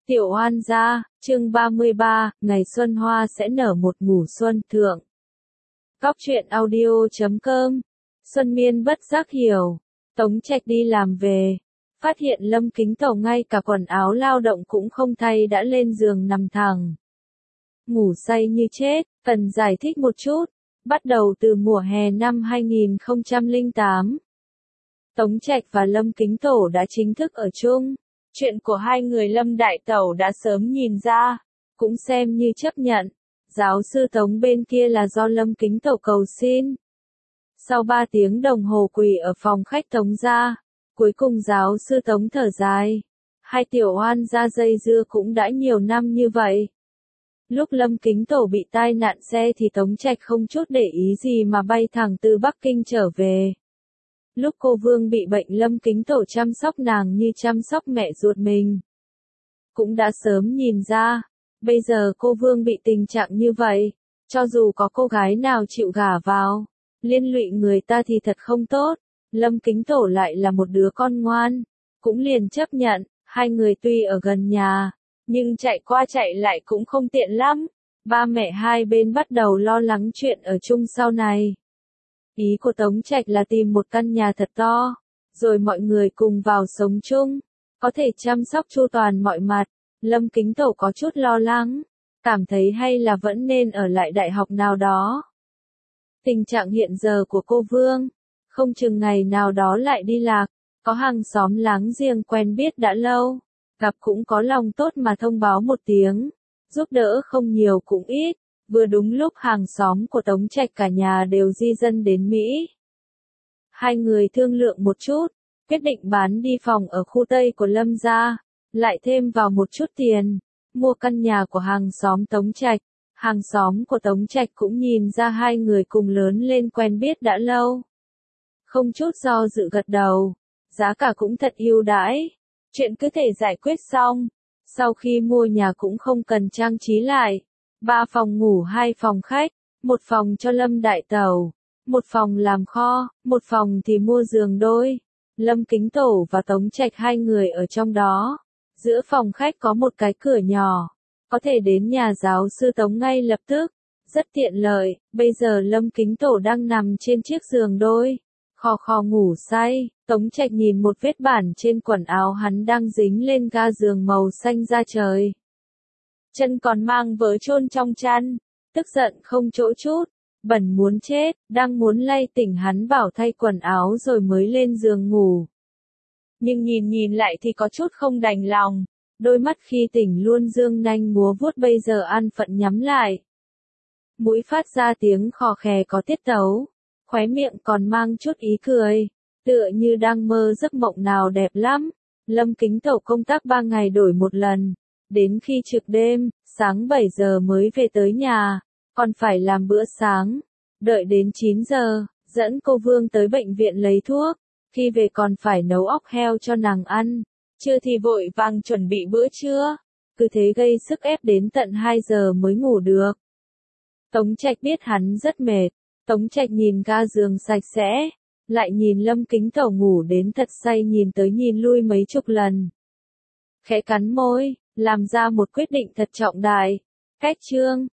Tiểu Oan gia, chương 33, ngày xuân hoa sẽ nở một mùa xuân thượng. Góc truyện audio.com. Xuân Miên bất giác hiểu. Tống Trạch đi làm về, phát hiện Lâm Kính Tẩu ngay cả quần áo lao động cũng không thay đã lên giường nằm thẳng. Ngủ say như chết, cần giải thích một chút. Bắt đầu từ mùa hè năm 2008, Tống Trạch và Lâm Kính Tổ đã chính thức ở chung. Chuyện của hai người Lâm Đại Tẩu đã sớm nhìn ra, cũng xem như chấp nhận. Giáo sư Tống bên kia là do Lâm Kính Tẩu cầu xin. Sau 3 tiếng đồng hồ quỳ ở phòng khách Tống gia, cuối cùng giáo sư Tống thở dài. Hai tiểu oan gia dây dưa cũng đã nhiều năm như vậy. Lúc Lâm Kính Tổ bị tai nạn xe thì Tống Trạch không chút để ý gì mà bay thẳng từ Bắc Kinh trở về. Lúc cô Vương bị bệnh Lâm Kính Tổ chăm sóc nàng như chăm sóc mẹ ruột mình. Cũng đã sớm nhìn ra, bây giờ cô Vương bị tình trạng như vậy, cho dù có cô gái nào chịu gả vào, liên lụy người ta thì thật không tốt. Lâm Kính Tổ lại là một đứa con ngoan, cũng liền chấp nhận. Hai người tuy ở gần nhà, nhưng chạy qua chạy lại cũng không tiện lắm. Ba mẹ hai bên bắt đầu lo lắng chuyện ở chung sau này. Ý của Tống Trạch là tìm một căn nhà thật to, rồi mọi người cùng vào sống chung, có thể chăm sóc chu toàn mọi mặt. Lâm Kính Tổ có chút lo lắng, cảm thấy hay là vẫn nên ở lại đại học nào đó. Tình trạng hiện giờ của cô Vương, không chừng ngày nào đó lại đi lạc, có hàng xóm láng giềng quen biết đã lâu, gặp cũng có lòng tốt mà thông báo một tiếng, giúp đỡ không nhiều cũng ít. Vừa đúng lúc hàng xóm của Tống Trạch cả nhà đều di dân đến Mỹ. Hai người thương lượng một chút, quyết định bán đi phòng ở khu Tây của Lâm gia, lại thêm vào một chút tiền, mua căn nhà của hàng xóm Tống Trạch. Hàng xóm của Tống Trạch cũng nhìn ra hai người cùng lớn lên quen biết đã lâu. Không chút do dự gật đầu, giá cả cũng thật ưu đãi, chuyện cứ thể giải quyết xong. Sau khi mua nhà cũng không cần trang trí lại. 3 phòng ngủ 2 phòng khách, một phòng cho Lâm Đại Tẩu, một phòng làm kho, một phòng thì mua giường đôi. Lâm Kính Tổ và Tống Trạch hai người ở trong đó. Giữa phòng khách có một cái cửa nhỏ, có thể đến nhà giáo sư Tống ngay lập tức, rất tiện lợi. Bây giờ Lâm Kính Tổ đang nằm trên chiếc giường đôi, khò khò ngủ say. Tống Trạch nhìn một vết bẩn trên quần áo hắn đang dính lên ga giường màu xanh da trời. Chân còn mang vớ chôn trong chăn, tức giận không chỗ chút, bẩn muốn chết, đang muốn lay tỉnh hắn bảo thay quần áo rồi mới lên giường ngủ. Nhưng nhìn lại thì có chút không đành lòng, đôi mắt khi tỉnh luôn dương nanh múa vuốt bây giờ an phận nhắm lại. Mũi phát ra tiếng khò khè có tiết tấu, khóe miệng còn mang chút ý cười, tựa như đang mơ giấc mộng nào đẹp lắm. Lâm Kính Tẩu công tác 3 ngày đổi một lần. Đến khi trực đêm, sáng 7 giờ mới về tới nhà, còn phải làm bữa sáng. Đợi đến 9 giờ, dẫn cô Vương tới bệnh viện lấy thuốc, khi về còn phải nấu óc heo cho nàng ăn, trưa thì vội vàng chuẩn bị bữa trưa, cứ thế gây sức ép đến tận 2 giờ mới ngủ được. Tống Trạch biết hắn rất mệt, Tống Trạch nhìn ga giường sạch sẽ, lại nhìn Lâm Kính Tẩu ngủ đến thật say nhìn tới nhìn lui mấy chục lần. Khẽ cắn môi, làm ra một quyết định thật trọng đại. Cách chương